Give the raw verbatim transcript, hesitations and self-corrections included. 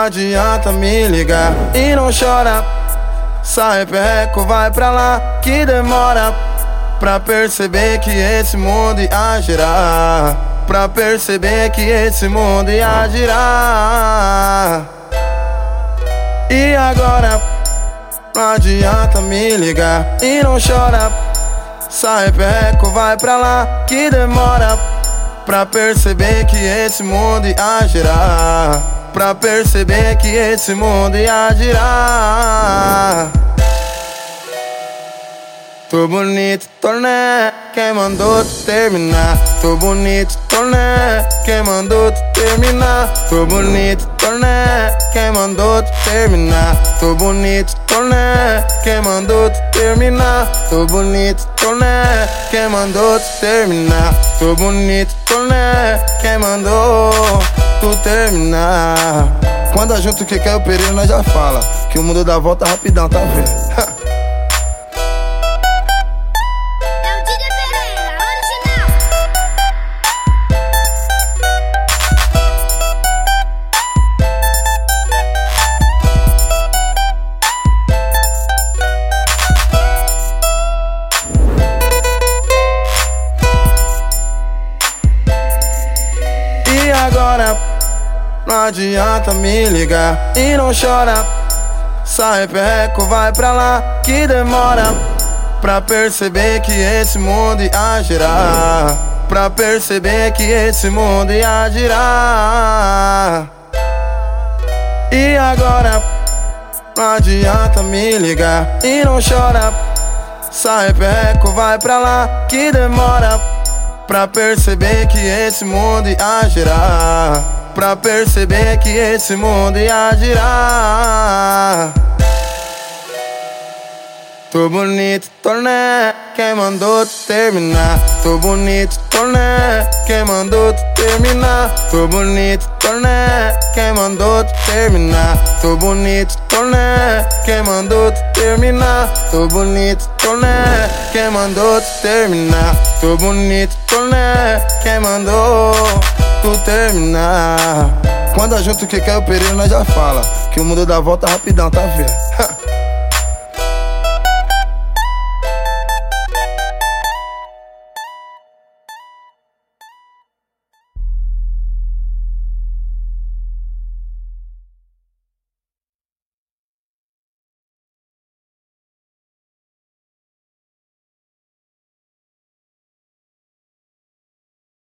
adianta me ligar e não chora. Sai perreco, vai pra lá que demora pra perceber que esse mundo ia girar. Pra perceber que esse mundo ia girar. E agora não adianta me ligar e não chora. Sai perreco, vai pra lá que demora pra perceber que esse mundo ia girar. Pra perceber que esse mundo ia girar. Tô bonito, tô né? Quem mandou tu terminar? Tô bonito, tô né? Quem mandou tu terminar? Tô bonito, tô né? Quem mandou tu terminar? Tô bonito, tô né? Quem mandou tu terminar? Tô bonito, tô né? Quem mandou tu terminar? Tô bonito, tô né? Quem mandou tu terminar? Quando a junto que quer o perigo nós já fala que o mundo dá volta rapidão, tá vendo? E agora não adianta me ligar e não chora. Sai perreco, vai pra lá que demora pra perceber que esse mundo ia girar. Pra perceber que esse mundo ia girar. E agora não adianta me ligar e não chora. Sai perreco, vai pra lá que demora pra perceber que esse mundo ia girar. Pra perceber que esse mundo ia girar. Tô bonito, tô né? Quem mandou tu terminar? Tô bonito, tô né? Quem mandou tu terminar? Tô bonito, tô né? Quem mandou tu terminar? Tô bonito, tô né? Quem mandou tu terminar? Tô bonito, tô né? Quem mandou tu terminar? Tô bonito, tô né? Quem mandou tu terminar? Quando a junto que quer o perigo nós já fala que o mundo dá volta rapidão, tá vendo?